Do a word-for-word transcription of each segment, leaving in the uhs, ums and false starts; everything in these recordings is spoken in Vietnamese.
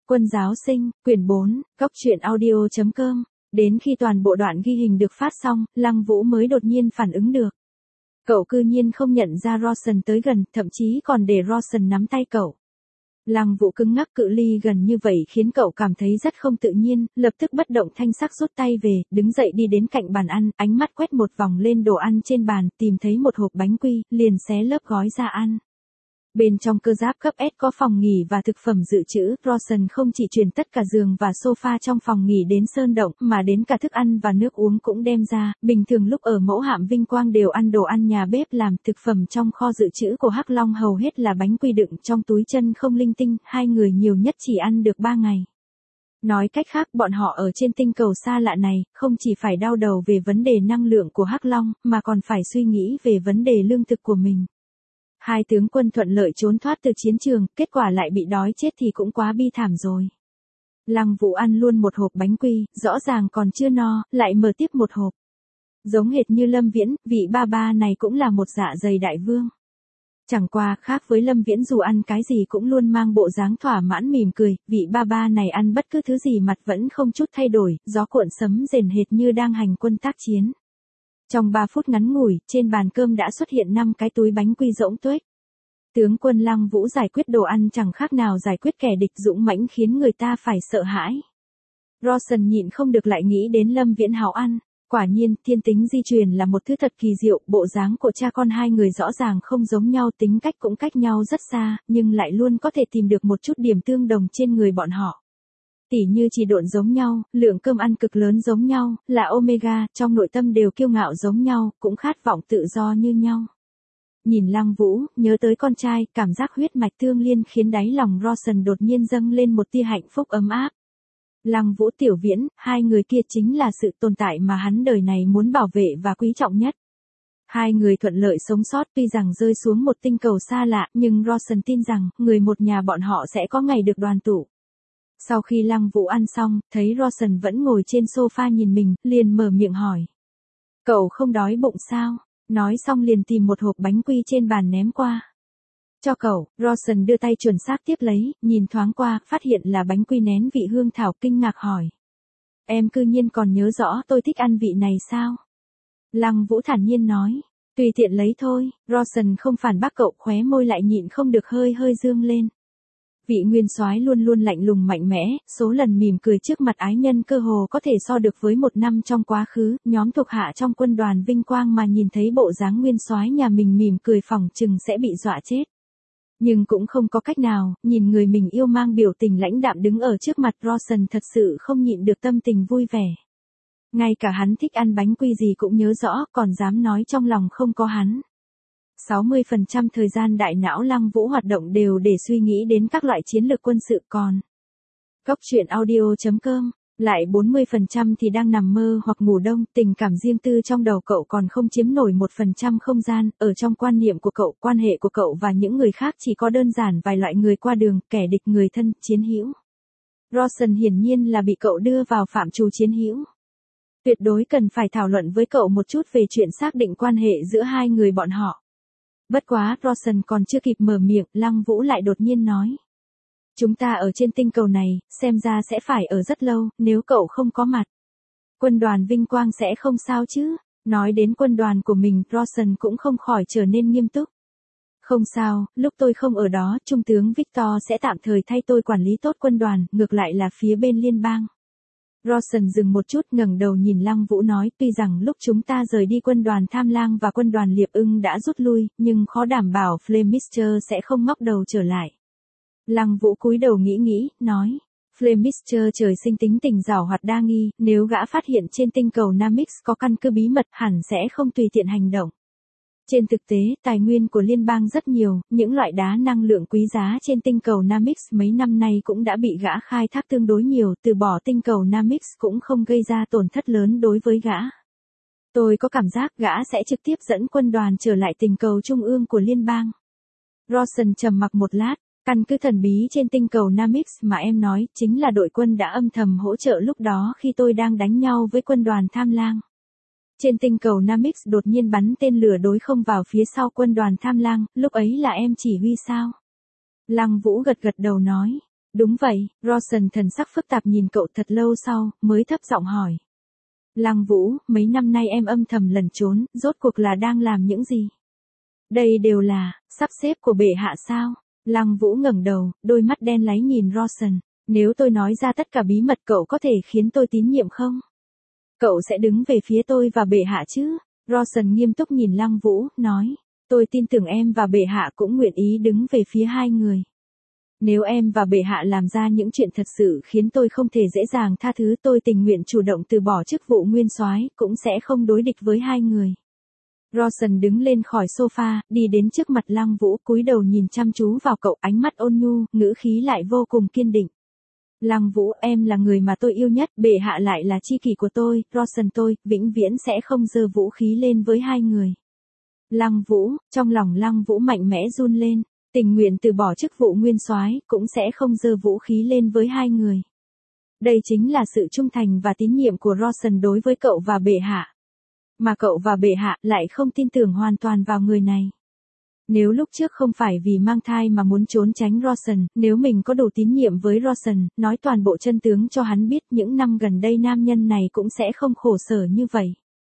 Quân giáo sinh, quyển bốn, góc truyện audio chấm com. Đến khi toàn bộ đoạn ghi hình được phát xong, Lăng Vũ mới đột nhiên phản ứng được. Cậu cư nhiên không nhận ra Rawson tới gần, thậm chí còn để Rawson nắm tay cậu. Lăng Vũ cứng ngắc, cự ly gần như vậy khiến cậu cảm thấy rất không tự nhiên, lập tức bất động thanh sắc rút tay về, đứng dậy đi đến cạnh bàn ăn, ánh mắt quét một vòng lên đồ ăn trên bàn, tìm thấy một hộp bánh quy, liền xé lớp gói ra ăn. Bên trong cơ giáp cấp S có phòng nghỉ và thực phẩm dự trữ, Rawson không chỉ chuyển tất cả giường và sofa trong phòng nghỉ đến sơn động, mà đến cả thức ăn và nước uống cũng đem ra. Bình thường lúc ở mẫu hạm Vinh Quang đều ăn đồ ăn nhà bếp làm, thực phẩm trong kho dự trữ của Hắc Long hầu hết là bánh quy đựng trong túi chân không linh tinh, hai người nhiều nhất chỉ ăn được ba ngày. Nói cách khác, bọn họ ở trên tinh cầu xa lạ này, không chỉ phải đau đầu về vấn đề năng lượng của Hắc Long, mà còn phải suy nghĩ về vấn đề lương thực của mình. Hai tướng quân thuận lợi trốn thoát từ chiến trường, kết quả lại bị đói chết thì cũng quá bi thảm rồi. Lăng Vũ ăn luôn một hộp bánh quy, rõ ràng còn chưa no, lại mở tiếp một hộp. Giống hệt như Lâm Viễn, vị ba ba này cũng là một dạ dày đại vương. Chẳng qua khác với Lâm Viễn, dù ăn cái gì cũng luôn mang bộ dáng thỏa mãn mỉm cười, vị ba ba này ăn bất cứ thứ gì mặt vẫn không chút thay đổi, gió cuộn sấm rền hệt như đang hành quân tác chiến. Trong ba phút ngắn ngủi, trên bàn cơm đã xuất hiện năm cái túi bánh quy rỗng tuếch. Tướng quân Lăng Vũ giải quyết đồ ăn chẳng khác nào giải quyết kẻ địch dũng mãnh, khiến người ta phải sợ hãi. Rawson nhịn không được lại nghĩ đến Lâm Viễn háo ăn. Quả nhiên, thiên tính di truyền là một thứ thật kỳ diệu, bộ dáng của cha con hai người rõ ràng không giống nhau, tính cách cũng cách nhau rất xa, nhưng lại luôn có thể tìm được một chút điểm tương đồng trên người bọn họ. Tỉ như chỉ độn giống nhau, lượng cơm ăn cực lớn giống nhau, là omega, trong nội tâm đều kiêu ngạo giống nhau, cũng khát vọng tự do như nhau. Nhìn Lăng Vũ, nhớ tới con trai, cảm giác huyết mạch tương liên khiến đáy lòng Rawson đột nhiên dâng lên một tia hạnh phúc ấm áp. Lăng Vũ, Tiểu Viễn, hai người kia chính là sự tồn tại mà hắn đời này muốn bảo vệ và quý trọng nhất. Hai người thuận lợi sống sót, tuy rằng rơi xuống một tinh cầu xa lạ, nhưng Rawson tin rằng, người một nhà bọn họ sẽ có ngày được đoàn tụ. Sau khi Lăng Vũ ăn xong, thấy Rawson vẫn ngồi trên sofa nhìn mình, liền mở miệng hỏi. Cậu không đói bụng sao? Nói xong liền tìm một hộp bánh quy trên bàn ném qua. Cho cậu, Rawson đưa tay chuẩn xác tiếp lấy, nhìn thoáng qua, phát hiện là bánh quy nén vị hương thảo, kinh ngạc hỏi. Em cư nhiên còn nhớ rõ tôi thích ăn vị này sao? Lăng Vũ thản nhiên nói. Tùy tiện lấy thôi, Rawson không phản bác cậu, khóe môi lại nhịn không được hơi hơi dương lên. Vị nguyên soái luôn luôn lạnh lùng mạnh mẽ, số lần mỉm cười trước mặt ái nhân cơ hồ có thể so được với một năm trong quá khứ, nhóm thuộc hạ trong quân đoàn Vinh Quang mà nhìn thấy bộ dáng nguyên soái nhà mình mỉm cười phỏng chừng sẽ bị dọa chết. Nhưng cũng không có cách nào, nhìn người mình yêu mang biểu tình lãnh đạm đứng ở trước mặt, Rawson thật sự không nhịn được tâm tình vui vẻ. Ngay cả hắn thích ăn bánh quy gì cũng nhớ rõ, còn dám nói trong lòng không có hắn. sáu mươi phần trăm thời gian đại não Lăng Vũ hoạt động đều để suy nghĩ đến các loại chiến lược quân sự, còn góc truyện audio chấm com lại bốn mươi phần trăm thì đang nằm mơ hoặc ngủ đông, tình cảm riêng tư trong đầu cậu còn không chiếm nổi một phần trăm không gian, ở trong quan niệm của cậu, quan hệ của cậu và những người khác chỉ có đơn giản vài loại người qua đường, kẻ địch, người thân, chiến hữu. Rawson hiển nhiên là bị cậu đưa vào phạm trù chiến hữu. Tuyệt đối cần phải thảo luận với cậu một chút về chuyện xác định quan hệ giữa hai người bọn họ. Bất quá, Rawson còn chưa kịp mở miệng, Lăng Vũ lại đột nhiên nói. Chúng ta ở trên tinh cầu này, xem ra sẽ phải ở rất lâu, nếu cậu không có mặt. Quân đoàn Vinh Quang sẽ không sao chứ? Nói đến quân đoàn của mình, Rawson cũng không khỏi trở nên nghiêm túc. Không sao, lúc tôi không ở đó, Trung tướng Victor sẽ tạm thời thay tôi quản lý tốt quân đoàn, ngược lại là phía bên liên bang. Rawson dừng một chút, ngẩng đầu nhìn Lăng Vũ nói, tuy rằng lúc chúng ta rời đi quân đoàn Tham Lang và quân đoàn Liệp Ưng đã rút lui, nhưng khó đảm bảo Flemister sẽ không ngóc đầu trở lại. Lăng Vũ cúi đầu nghĩ nghĩ, nói, Flemister trời sinh tính tình giảo hoạt đa nghi, nếu gã phát hiện trên tinh cầu Namix có căn cứ bí mật hẳn sẽ không tùy tiện hành động. Trên thực tế, tài nguyên của liên bang rất nhiều, những loại đá năng lượng quý giá trên tinh cầu Namix mấy năm nay cũng đã bị gã khai thác tương đối nhiều, từ bỏ tinh cầu Namix cũng không gây ra tổn thất lớn đối với gã. Tôi có cảm giác gã sẽ trực tiếp dẫn quân đoàn trở lại tinh cầu trung ương của liên bang. Rawson trầm mặc một lát, căn cứ thần bí trên tinh cầu Namix mà em nói, chính là đội quân đã âm thầm hỗ trợ lúc đó khi tôi đang đánh nhau với quân đoàn Tham Lang. Trên tinh cầu Namix đột nhiên bắn tên lửa đối không vào phía sau quân đoàn Tham Lang, lúc ấy là em chỉ huy sao? Lăng Vũ gật gật đầu nói. Đúng vậy, Rawson thần sắc phức tạp nhìn cậu thật lâu sau, mới thấp giọng hỏi. Lăng Vũ, mấy năm nay em âm thầm lẩn trốn, rốt cuộc là đang làm những gì? Đây đều là, sắp xếp của bệ hạ sao? Lăng Vũ ngẩng đầu, đôi mắt đen láy nhìn Rawson. Nếu tôi nói ra tất cả bí mật cậu có thể khiến tôi tín nhiệm không? Cậu sẽ đứng về phía tôi và bệ hạ chứ? Rawson nghiêm túc nhìn Lăng Vũ, nói. Tôi tin tưởng em và bệ hạ cũng nguyện ý đứng về phía hai người. Nếu em và bệ hạ làm ra những chuyện thật sự khiến tôi không thể dễ dàng tha thứ, tôi tình nguyện chủ động từ bỏ chức vụ nguyên soái, cũng sẽ không đối địch với hai người. Rawson đứng lên khỏi sofa, đi đến trước mặt Lăng Vũ, cúi đầu nhìn chăm chú vào cậu, ánh mắt ôn nhu, ngữ khí lại vô cùng kiên định. Lăng Vũ, em là người mà tôi yêu nhất, bệ hạ lại là tri kỷ của tôi, Rawson tôi, vĩnh viễn sẽ không giơ vũ khí lên với hai người. Lăng Vũ, trong lòng Lăng Vũ mạnh mẽ run lên, tình nguyện từ bỏ chức vụ nguyên soái, cũng sẽ không giơ vũ khí lên với hai người. Đây chính là sự trung thành và tín nhiệm của Rawson đối với cậu và bệ hạ. Mà cậu và bệ hạ lại không tin tưởng hoàn toàn vào người này. Nếu lúc trước không phải vì mang thai mà muốn trốn tránh Rawson, nếu mình có đủ tín nhiệm với Rawson, nói toàn bộ chân tướng cho hắn biết, những năm gần đây nam nhân này cũng sẽ không khổ sở như vậy.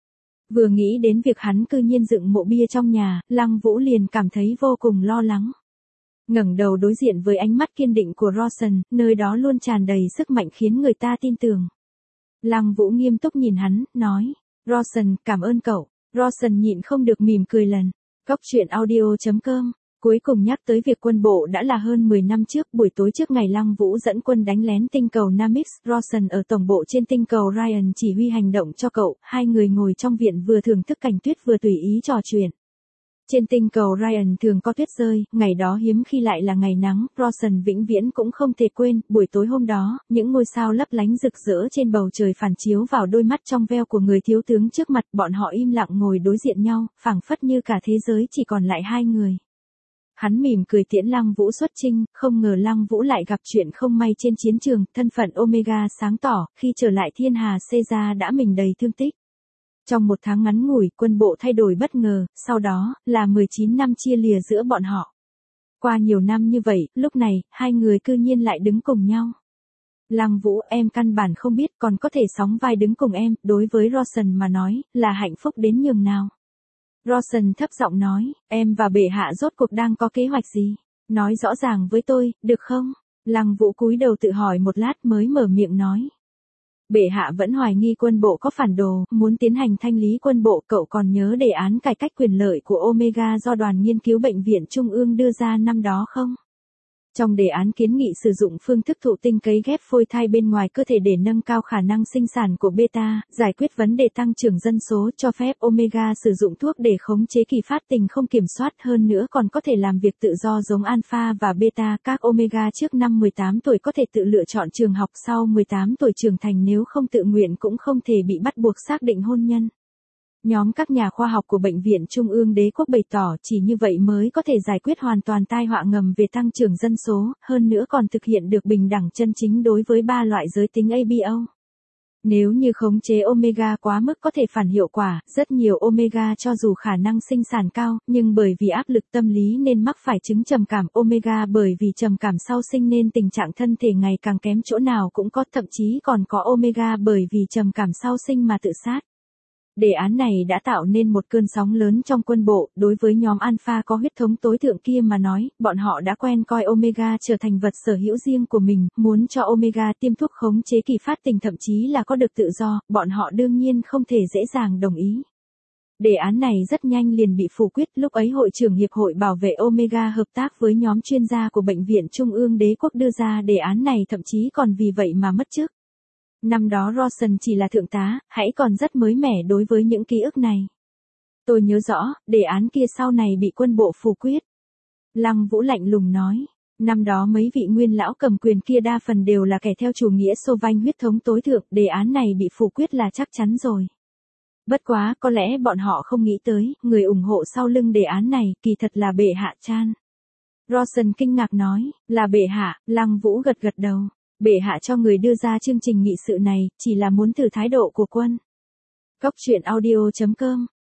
Vừa nghĩ đến việc hắn cư nhiên dựng mộ bia trong nhà, Lăng Vũ liền cảm thấy vô cùng lo lắng. Ngẩng đầu đối diện với ánh mắt kiên định của Rawson, nơi đó luôn tràn đầy sức mạnh khiến người ta tin tưởng. Lăng Vũ nghiêm túc nhìn hắn, nói. Rawson, cảm ơn cậu. Rawson nhịn không được mỉm cười lần. Góc truyện audio chấm com. Cuối cùng nhắc tới việc quân bộ đã là hơn mười năm trước, buổi tối trước ngày Lăng Vũ dẫn quân đánh lén tinh cầu Namix, Rawson ở tổng bộ trên tinh cầu Ryan chỉ huy hành động cho cậu, hai người ngồi trong viện vừa thưởng thức cảnh tuyết vừa tùy ý trò chuyện. Trên tinh cầu Ryan thường có tuyết rơi, ngày đó hiếm khi lại là ngày nắng, Rawson vĩnh viễn cũng không thể quên, buổi tối hôm đó, những ngôi sao lấp lánh rực rỡ trên bầu trời phản chiếu vào đôi mắt trong veo của người thiếu tướng trước mặt, bọn họ im lặng ngồi đối diện nhau, phảng phất như cả thế giới chỉ còn lại hai người. Hắn mỉm cười tiễn Lăng Vũ xuất chinh, không ngờ Lăng Vũ lại gặp chuyện không may trên chiến trường, thân phận Omega sáng tỏ, khi trở lại thiên hà Caesar đã mình đầy thương tích. Trong một tháng ngắn ngủi, quân bộ thay đổi bất ngờ, sau đó, là mười chín năm chia lìa giữa bọn họ. Qua nhiều năm như vậy, lúc này, hai người cư nhiên lại đứng cùng nhau. Lăng Vũ, em căn bản không biết còn có thể sóng vai đứng cùng em, đối với Rawson mà nói, là hạnh phúc đến nhường nào. Rawson thấp giọng nói, em và bệ hạ rốt cuộc đang có kế hoạch gì? Nói rõ ràng với tôi, được không? Lăng Vũ cúi đầu tự hỏi một lát mới mở miệng nói. Bệ hạ vẫn hoài nghi quân bộ có phản đồ, muốn tiến hành thanh lý quân bộ. Cậu còn nhớ đề án cải cách quyền lợi của Omega do đoàn nghiên cứu bệnh viện Trung ương đưa ra năm đó không? Trong đề án kiến nghị sử dụng phương thức thụ tinh cấy ghép phôi thai bên ngoài cơ thể để nâng cao khả năng sinh sản của beta, giải quyết vấn đề tăng trưởng dân số, cho phép Omega sử dụng thuốc để khống chế kỳ phát tình không kiểm soát, hơn nữa còn có thể làm việc tự do giống alpha và beta. Các Omega trước năm mười tám tuổi có thể tự lựa chọn trường học, sau mười tám tuổi trưởng thành nếu không tự nguyện cũng không thể bị bắt buộc xác định hôn nhân. Nhóm các nhà khoa học của Bệnh viện Trung ương Đế quốc bày tỏ chỉ như vậy mới có thể giải quyết hoàn toàn tai họa ngầm về tăng trưởng dân số, hơn nữa còn thực hiện được bình đẳng chân chính đối với ba loại giới tính a bê o. Nếu như khống chế Omega quá mức có thể phản hiệu quả, rất nhiều Omega cho dù khả năng sinh sản cao, nhưng bởi vì áp lực tâm lý nên mắc phải chứng trầm cảm. Omega bởi vì trầm cảm sau sinh nên tình trạng thân thể ngày càng kém chỗ nào cũng có, thậm chí còn có Omega bởi vì trầm cảm sau sinh mà tự sát. Đề án này đã tạo nên một cơn sóng lớn trong quân bộ, đối với nhóm Alpha có huyết thống tối thượng kia mà nói, bọn họ đã quen coi Omega trở thành vật sở hữu riêng của mình, muốn cho Omega tiêm thuốc khống chế kỳ phát tình thậm chí là có được tự do, bọn họ đương nhiên không thể dễ dàng đồng ý. Đề án này rất nhanh liền bị phủ quyết, lúc ấy Hội trưởng Hiệp hội Bảo vệ Omega hợp tác với nhóm chuyên gia của Bệnh viện Trung ương Đế quốc đưa ra đề án này, thậm chí còn vì vậy mà mất chức. Năm đó Rawson chỉ là thượng tá, hãy còn rất mới mẻ đối với những ký ức này. Tôi nhớ rõ, đề án kia sau này bị quân bộ phủ quyết. Lăng Vũ lạnh lùng nói, năm đó mấy vị nguyên lão cầm quyền kia đa phần đều là kẻ theo chủ nghĩa Xô Vanh huyết thống tối thượng, đề án này bị phủ quyết là chắc chắn rồi. Bất quá, có lẽ bọn họ không nghĩ tới, người ủng hộ sau lưng đề án này, kỳ thật là bệ hạ Chan. Rawson kinh ngạc nói, là bệ hạ. Lăng Vũ gật gật đầu. Bệ hạ cho người đưa ra chương trình nghị sự này, chỉ là muốn thử thái độ của quân. Góc truyện audio chấm com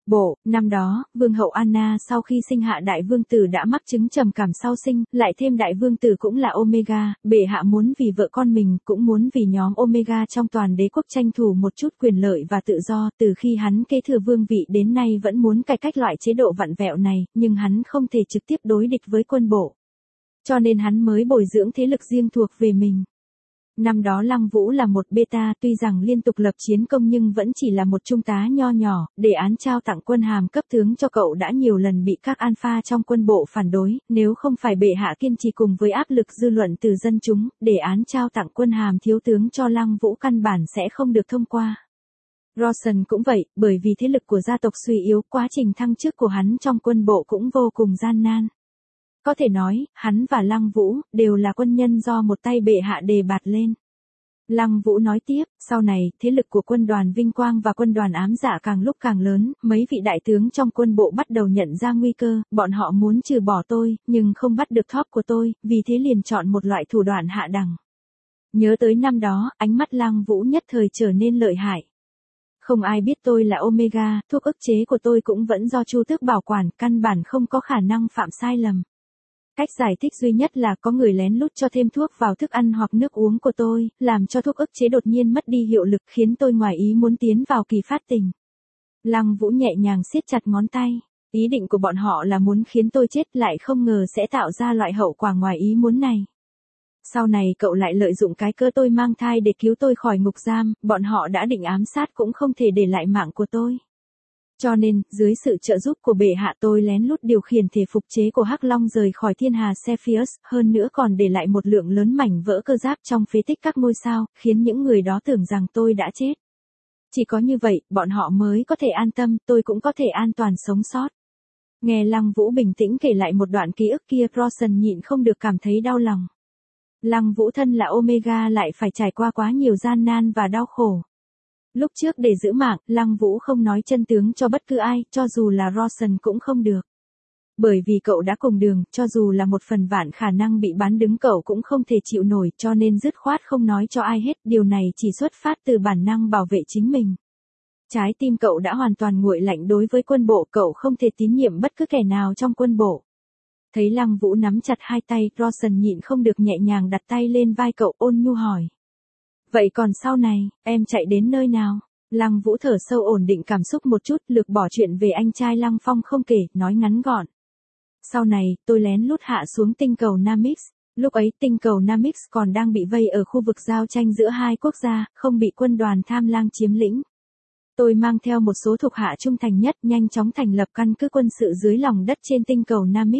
Bộ, năm đó, Vương hậu Anna sau khi sinh hạ đại vương tử đã mắc chứng trầm cảm sau sinh, lại thêm đại vương tử cũng là Omega, bệ hạ muốn vì vợ con mình, cũng muốn vì nhóm Omega trong toàn đế quốc tranh thủ một chút quyền lợi và tự do, từ khi hắn kế thừa vương vị đến nay vẫn muốn cải cách loại chế độ vặn vẹo này, nhưng hắn không thể trực tiếp đối địch với quân bộ. Cho nên hắn mới bồi dưỡng thế lực riêng thuộc về mình. Năm đó Lăng Vũ là một beta, tuy rằng liên tục lập chiến công nhưng vẫn chỉ là một trung tá nho nhỏ, đề án trao tặng quân hàm cấp tướng cho cậu đã nhiều lần bị các alpha trong quân bộ phản đối, nếu không phải bệ hạ kiên trì cùng với áp lực dư luận từ dân chúng, đề án trao tặng quân hàm thiếu tướng cho Lăng Vũ căn bản sẽ không được thông qua. Rawson cũng vậy, bởi vì thế lực của gia tộc suy yếu, quá trình thăng chức của hắn trong quân bộ cũng vô cùng gian nan. Có thể nói, hắn và Lăng Vũ, đều là quân nhân do một tay bệ hạ đề bạt lên. Lăng Vũ nói tiếp, sau này, thế lực của quân đoàn Vinh Quang và quân đoàn ám dạ càng lúc càng lớn, mấy vị đại tướng trong quân bộ bắt đầu nhận ra nguy cơ, bọn họ muốn trừ bỏ tôi, nhưng không bắt được top của tôi, vì thế liền chọn một loại thủ đoạn hạ đẳng. Nhớ tới năm đó, ánh mắt Lăng Vũ nhất thời trở nên lợi hại. Không ai biết tôi là Omega, thuốc ức chế của tôi cũng vẫn do Chu Tước bảo quản, căn bản không có khả năng phạm sai lầm. Cách giải thích duy nhất là có người lén lút cho thêm thuốc vào thức ăn hoặc nước uống của tôi, làm cho thuốc ức chế đột nhiên mất đi hiệu lực khiến tôi ngoài ý muốn tiến vào kỳ phát tình. Lăng Vũ nhẹ nhàng siết chặt ngón tay. Ý định của bọn họ là muốn khiến tôi chết, lại không ngờ sẽ tạo ra loại hậu quả ngoài ý muốn này. Sau này cậu lại lợi dụng cái cơ tôi mang thai để cứu tôi khỏi ngục giam, bọn họ đã định ám sát cũng không thể để lại mạng của tôi. Cho nên, dưới sự trợ giúp của bệ hạ tôi lén lút điều khiển thể phục chế của Hắc Long rời khỏi thiên hà Cepheus, hơn nữa còn để lại một lượng lớn mảnh vỡ cơ giáp trong phế tích các ngôi sao, khiến những người đó tưởng rằng tôi đã chết. Chỉ có như vậy, bọn họ mới có thể an tâm, tôi cũng có thể an toàn sống sót. Nghe Lăng Vũ bình tĩnh kể lại một đoạn ký ức kia, Rawson nhịn không được cảm thấy đau lòng. Lăng Vũ thân là Omega lại phải trải qua quá nhiều gian nan và đau khổ. Lúc trước để giữ mạng, Lăng Vũ không nói chân tướng cho bất cứ ai, cho dù là Rawson cũng không được. Bởi vì cậu đã cùng đường, cho dù là một phần vạn khả năng bị bán đứng cậu cũng không thể chịu nổi, cho nên dứt khoát không nói cho ai hết, điều này chỉ xuất phát từ bản năng bảo vệ chính mình. Trái tim cậu đã hoàn toàn nguội lạnh đối với quân bộ, cậu không thể tín nhiệm bất cứ kẻ nào trong quân bộ. Thấy Lăng Vũ nắm chặt hai tay, Rawson nhịn không được nhẹ nhàng đặt tay lên vai cậu, ôn nhu hỏi. Vậy còn sau này, em chạy đến nơi nào? Lăng Vũ thở sâu ổn định cảm xúc một chút, lược bỏ chuyện về anh trai Lăng Phong không kể, nói ngắn gọn. Sau này, tôi lén lút hạ xuống tinh cầu Namix. Lúc ấy, tinh cầu Namix còn đang bị vây ở khu vực giao tranh giữa hai quốc gia, không bị quân đoàn Tham Lang chiếm lĩnh. Tôi mang theo một số thuộc hạ trung thành nhất, nhanh chóng thành lập căn cứ quân sự dưới lòng đất trên tinh cầu Namix.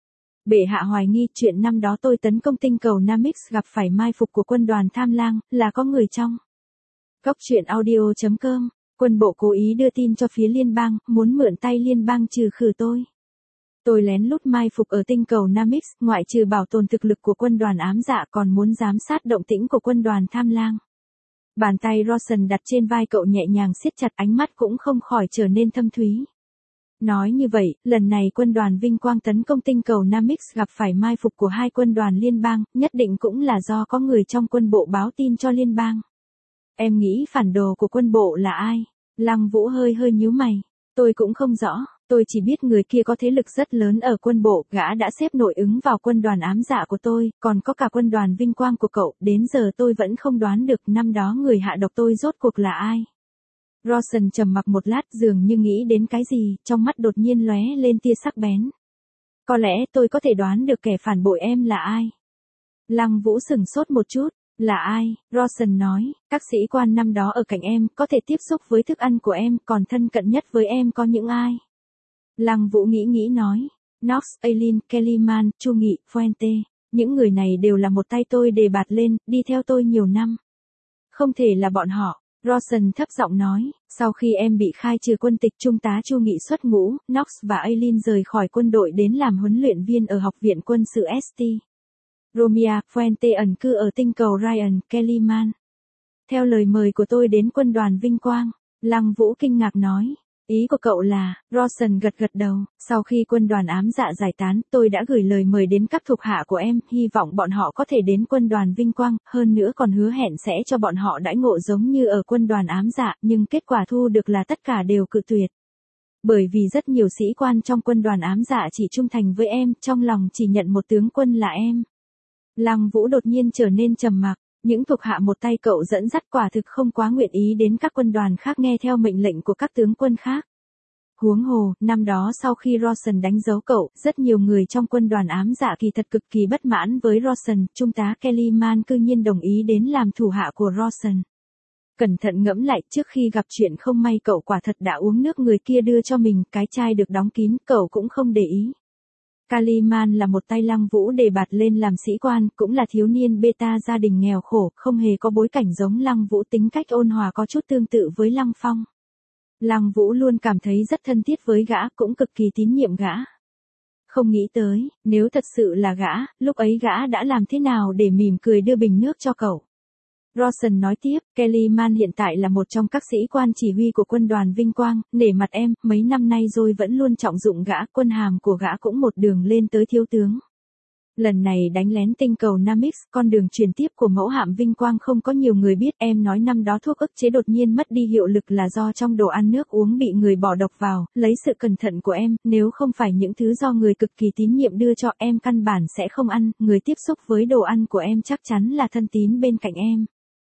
Bệ hạ hoài nghi chuyện năm đó tôi tấn công tinh cầu Namix gặp phải mai phục của quân đoàn Tham Lang, là có người trong. Góc truyện audio chấm com, quân bộ cố ý đưa tin cho phía liên bang, muốn mượn tay liên bang trừ khử tôi. Tôi lén lút mai phục ở tinh cầu Namix, ngoại trừ bảo tồn thực lực của quân đoàn ám dạ còn muốn giám sát động tĩnh của quân đoàn Tham Lang. Bàn tay Rawson đặt trên vai cậu nhẹ nhàng siết chặt, ánh mắt cũng không khỏi trở nên thâm thúy. Nói như vậy, lần này quân đoàn Vinh Quang tấn công tinh cầu Namix gặp phải mai phục của hai quân đoàn liên bang, nhất định cũng là do có người trong quân bộ báo tin cho liên bang. Em nghĩ phản đồ của quân bộ là ai? Lăng Vũ hơi hơi nhíu mày. Tôi cũng không rõ, tôi chỉ biết người kia có thế lực rất lớn ở quân bộ, gã đã xếp nội ứng vào quân đoàn ám dạ của tôi, còn có cả quân đoàn Vinh Quang của cậu, đến giờ tôi vẫn không đoán được năm đó người hạ độc tôi rốt cuộc là ai. Rawson trầm mặc một lát, dường như nghĩ đến cái gì, trong mắt đột nhiên lóe lên tia sắc bén. Có lẽ tôi có thể đoán được kẻ phản bội em là ai. Lăng Vũ sửng sốt một chút, là ai? Rawson nói, các sĩ quan năm đó ở cạnh em, có thể tiếp xúc với thức ăn của em, còn thân cận nhất với em có những ai? Lăng Vũ nghĩ nghĩ nói, Knox, Aileen, Kellyman, Chu Nghị, Fuente, những người này đều là một tay tôi đề bạt lên, đi theo tôi nhiều năm. Không thể là bọn họ. Rawson thấp giọng nói, sau khi em bị khai trừ quân tịch, trung tá Chu Nghị xuất ngũ, Knox và Aileen rời khỏi quân đội đến làm huấn luyện viên ở học viện quân sự ét tê. Romeo, Fuente ẩn cư ở tinh cầu Ryan, Kellyman. Theo lời mời của tôi đến quân đoàn Vinh Quang, Lăng Vũ kinh ngạc nói. Ý của cậu là, Rawson gật gật đầu, sau khi quân đoàn ám dạ giải tán, tôi đã gửi lời mời đến các thuộc hạ của em, hy vọng bọn họ có thể đến quân đoàn Vinh Quang, hơn nữa còn hứa hẹn sẽ cho bọn họ đãi ngộ giống như ở quân đoàn ám dạ, nhưng kết quả thu được là tất cả đều cự tuyệt. Bởi vì rất nhiều sĩ quan trong quân đoàn ám dạ chỉ trung thành với em, trong lòng chỉ nhận một tướng quân là em. Lăng Vũ đột nhiên trở nên trầm mặc, những thuộc hạ một tay cậu dẫn dắt quả thực không quá nguyện ý đến các quân đoàn khác nghe theo mệnh lệnh của các tướng quân khác. Huống hồ, năm đó sau khi Rawson đánh dấu cậu, rất nhiều người trong quân đoàn ám dạ kỳ thật cực kỳ bất mãn với Rawson, trung tá Kellyman cư nhiên đồng ý đến làm thủ hạ của Rawson. Cẩn thận ngẫm lại, trước khi gặp chuyện không may cậu quả thật đã uống nước người kia đưa cho mình, cái chai được đóng kín, cậu cũng không để ý. Kellyman là một tay Lăng Vũ đề bạt lên làm sĩ quan, cũng là thiếu niên beta gia đình nghèo khổ, không hề có bối cảnh giống Lăng Vũ, tính cách ôn hòa có chút tương tự với Lăng Phong. Lăng Vũ luôn cảm thấy rất thân thiết với gã, cũng cực kỳ tín nhiệm gã. Không nghĩ tới, nếu thật sự là gã, lúc ấy gã đã làm thế nào để mỉm cười đưa bình nước cho cậu. Rawson nói tiếp, Kellyman hiện tại là một trong các sĩ quan chỉ huy của quân đoàn Vinh Quang, nể mặt em, mấy năm nay rồi vẫn luôn trọng dụng gã, quân hàm của gã cũng một đường lên tới thiếu tướng. Lần này đánh lén tinh cầu Namix, con đường truyền tiếp của mẫu hạm Vinh Quang không có nhiều người biết, em nói năm đó thuốc ức chế đột nhiên mất đi hiệu lực là do trong đồ ăn nước uống bị người bỏ độc vào, lấy sự cẩn thận của em, nếu không phải những thứ do người cực kỳ tín nhiệm đưa cho em căn bản sẽ không ăn, người tiếp xúc với đồ ăn của em chắc chắn là thân tín bên cạnh em.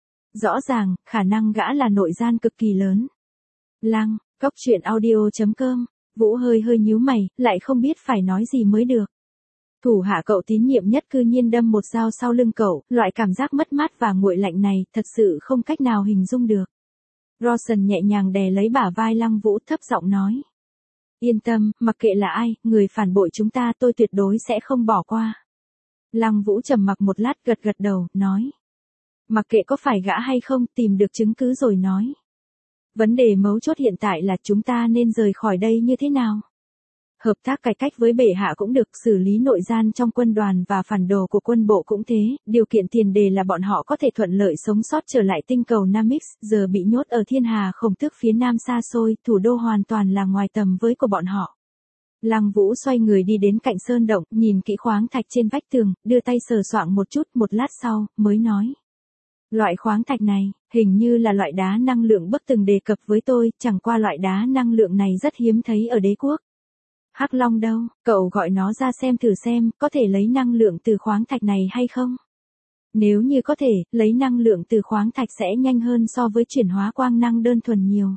Rõ ràng, khả năng gã là nội gian cực kỳ lớn. Lăng, góc truyện audio chấm com, Vũ hơi hơi nhíu mày, lại không biết phải nói gì mới được. Thủ hạ cậu tín nhiệm nhất cư nhiên đâm một dao sau lưng cậu, loại cảm giác mất mát và nguội lạnh này, thật sự không cách nào hình dung được. Rawson nhẹ nhàng đè lấy bả vai Lăng Vũ, thấp giọng nói. Yên tâm, mặc kệ là ai, người phản bội chúng ta tôi tuyệt đối sẽ không bỏ qua. Lăng Vũ trầm mặc một lát gật gật đầu, nói. Mặc kệ có phải gã hay không, tìm được chứng cứ rồi nói. Vấn đề mấu chốt hiện tại là chúng ta nên rời khỏi đây như thế nào? Hợp tác cải cách với bệ hạ cũng được, xử lý nội gian trong quân đoàn và phản đồ của quân bộ cũng thế, điều kiện tiền đề là bọn họ có thể thuận lợi sống sót trở lại tinh cầu Namix, giờ bị nhốt ở thiên hà khổng tước phía nam xa xôi, thủ đô hoàn toàn là ngoài tầm với của bọn họ. Lăng Vũ xoay người đi đến cạnh sơn động, nhìn kỹ khoáng thạch trên vách tường, đưa tay sờ soạng một chút, một lát sau, mới nói. Loại khoáng thạch này, hình như là loại đá năng lượng Bắc từng đề cập với tôi, chẳng qua loại đá năng lượng này rất hiếm thấy ở đế quốc. Hắc Long đâu, cậu gọi nó ra xem thử xem, có thể lấy năng lượng từ khoáng thạch này hay không? Nếu như có thể, lấy năng lượng từ khoáng thạch sẽ nhanh hơn so với chuyển hóa quang năng đơn thuần nhiều.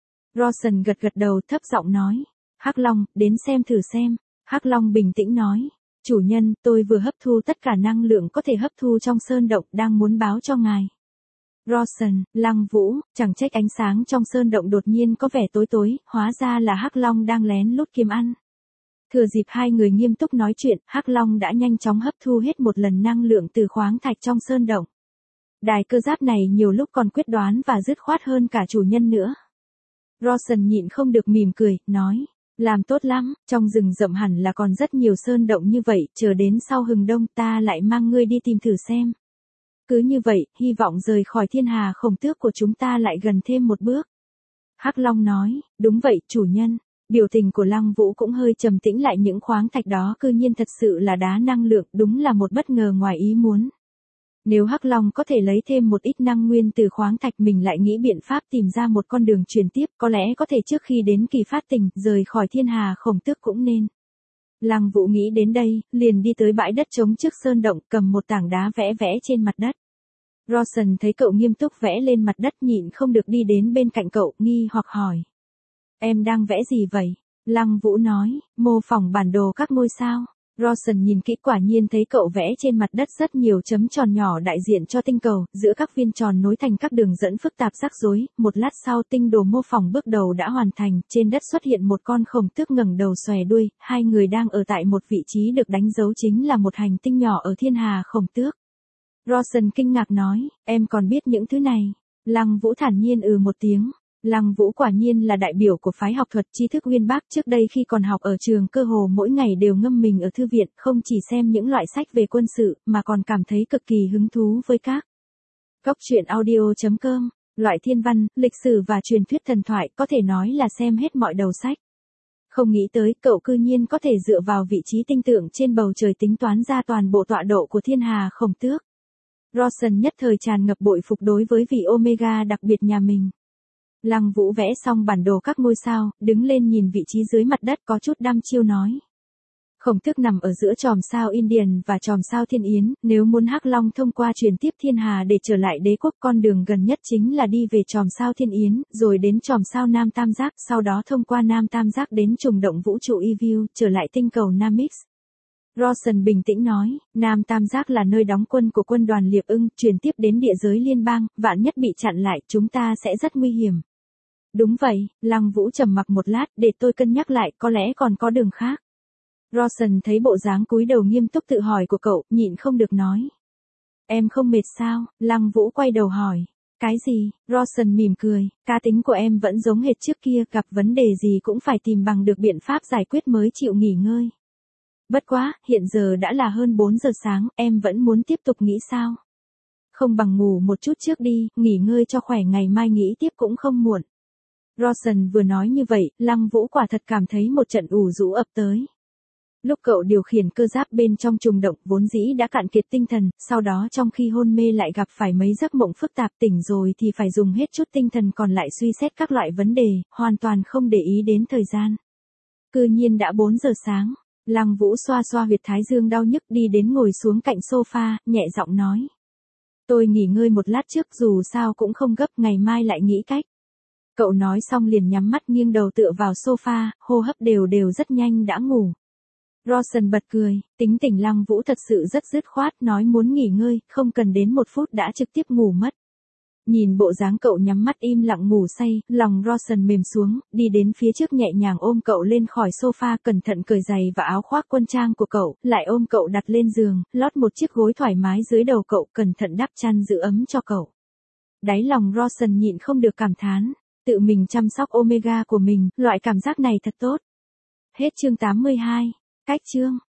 Rawson gật gật đầu, thấp giọng nói. Hắc Long, đến xem thử xem. Hắc Long bình tĩnh nói. Chủ nhân, tôi vừa hấp thu tất cả năng lượng có thể hấp thu trong sơn động, đang muốn báo cho ngài. Rawson, Lăng Vũ, chẳng trách ánh sáng trong sơn động đột nhiên có vẻ tối tối, hóa ra là Hắc Long đang lén lút kiếm ăn. Thừa dịp hai người nghiêm túc nói chuyện, Hắc Long đã nhanh chóng hấp thu hết một lần năng lượng từ khoáng thạch trong sơn động. Đài cơ giáp này nhiều lúc còn quyết đoán và dứt khoát hơn cả chủ nhân nữa. Rawson nhịn không được mỉm cười, nói. Làm tốt lắm, trong rừng rậm hẳn là còn rất nhiều sơn động như vậy, chờ đến sau hừng đông ta lại mang ngươi đi tìm thử xem. Cứ như vậy, hy vọng rời khỏi thiên hà khổng tước của chúng ta lại gần thêm một bước. Hắc Long nói, đúng vậy, chủ nhân. Biểu tình của Lăng Vũ cũng hơi trầm tĩnh lại, những khoáng thạch đó cư nhiên thật sự là đá năng lượng, đúng là một bất ngờ ngoài ý muốn. Nếu Hắc Long có thể lấy thêm một ít năng nguyên từ khoáng thạch, mình lại nghĩ biện pháp tìm ra một con đường truyền tiếp, có lẽ có thể trước khi đến kỳ phát tình, rời khỏi thiên hà khổng tước cũng nên. Lăng Vũ nghĩ đến đây, liền đi tới bãi đất trống trước sơn động, cầm một tảng đá vẽ vẽ trên mặt đất. Rawson thấy cậu nghiêm túc vẽ lên mặt đất, nhịn không được đi đến bên cạnh cậu, nghi hoặc hỏi. Em đang vẽ gì vậy? Lăng Vũ nói, mô phỏng bản đồ các ngôi sao. Rawson nhìn kỹ, quả nhiên thấy cậu vẽ trên mặt đất rất nhiều chấm tròn nhỏ đại diện cho tinh cầu, giữa các viên tròn nối thành các đường dẫn phức tạp rắc rối. Một lát sau, tinh đồ mô phỏng bước đầu đã hoàn thành, trên đất xuất hiện một con khổng tước ngẩng đầu xòe đuôi, hai người đang ở tại một vị trí được đánh dấu chính là một hành tinh nhỏ ở thiên hà khổng tước. Rawson kinh ngạc nói, em còn biết những thứ này? Lăng Vũ thản nhiên ừ một tiếng. Lăng Vũ quả nhiên là đại biểu của phái học thuật tri thức uyên bác, trước đây khi còn học ở trường cơ hồ mỗi ngày đều ngâm mình ở thư viện, không chỉ xem những loại sách về quân sự, mà còn cảm thấy cực kỳ hứng thú với các góc truyện audio chấm com, loại thiên văn, lịch sử và truyền thuyết thần thoại, có thể nói là xem hết mọi đầu sách. Không nghĩ tới, cậu cư nhiên có thể dựa vào vị trí tinh tượng trên bầu trời tính toán ra toàn bộ tọa độ của thiên hà khổng tước. Rawson nhất thời tràn ngập bội phục đối với vị Omega đặc biệt nhà mình. Lăng Vũ vẽ xong bản đồ các ngôi sao, đứng lên nhìn vị trí dưới mặt đất có chút đăm chiêu nói. Khổng Tước nằm ở giữa chòm sao Indian và chòm sao Thiên Yến, nếu muốn Hắc Long thông qua truyền tiếp thiên hà để trở lại đế quốc, con đường gần nhất chính là đi về chòm sao Thiên Yến, rồi đến chòm sao Nam Tam Giác, sau đó thông qua Nam Tam Giác đến trùng động vũ trụ Evil, trở lại tinh cầu Namix. Rawson bình tĩnh nói, Nam Tam Giác là nơi đóng quân của quân đoàn Liệp Ưng, truyền tiếp đến địa giới liên bang, vạn nhất bị chặn lại, chúng ta sẽ rất nguy hiểm. Đúng vậy, Lăng Vũ trầm mặc một lát, để tôi cân nhắc lại, có lẽ còn có đường khác. Rawson thấy bộ dáng cúi đầu nghiêm túc tự hỏi của cậu, nhịn không được nói. Em không mệt sao? Lăng Vũ quay đầu hỏi. Cái gì? Rawson mỉm cười, cá tính của em vẫn giống hệt trước kia, gặp vấn đề gì cũng phải tìm bằng được biện pháp giải quyết mới chịu nghỉ ngơi. Bất quá, hiện giờ đã là hơn bốn giờ sáng, em vẫn muốn tiếp tục nghĩ sao? Không bằng ngủ một chút trước đi, nghỉ ngơi cho khỏe, ngày mai nghĩ tiếp cũng không muộn. Rawson vừa nói như vậy, Lăng Vũ quả thật cảm thấy một trận ủ rũ ập tới. Lúc cậu điều khiển cơ giáp bên trong trùng động vốn dĩ đã cạn kiệt tinh thần, sau đó trong khi hôn mê lại gặp phải mấy giấc mộng phức tạp, tỉnh rồi thì phải dùng hết chút tinh thần còn lại suy xét các loại vấn đề, hoàn toàn không để ý đến thời gian. Cư nhiên đã bốn giờ sáng, Lăng Vũ xoa xoa huyệt thái dương đau nhức đi đến ngồi xuống cạnh sofa, nhẹ giọng nói. Tôi nghỉ ngơi một lát trước, dù sao cũng không gấp, ngày mai lại nghĩ cách. Cậu nói xong liền nhắm mắt nghiêng đầu tựa vào sofa, hô hấp đều đều rất nhanh đã ngủ. Rawson bật cười, tính tình Lăng Vũ thật sự rất dứt khoát, nói muốn nghỉ ngơi, không cần đến một phút đã trực tiếp ngủ mất. Nhìn bộ dáng cậu nhắm mắt im lặng ngủ say, lòng Rawson mềm xuống, đi đến phía trước nhẹ nhàng ôm cậu lên khỏi sofa, cẩn thận cởi giày và áo khoác quân trang của cậu, lại ôm cậu đặt lên giường, lót một chiếc gối thoải mái dưới đầu cậu, cẩn thận đắp chăn giữ ấm cho cậu. Đáy lòng Rawson nhịn không được cảm thán, tự mình chăm sóc Omega của mình, loại cảm giác này thật tốt. Hết chương tám mươi hai. Cách chương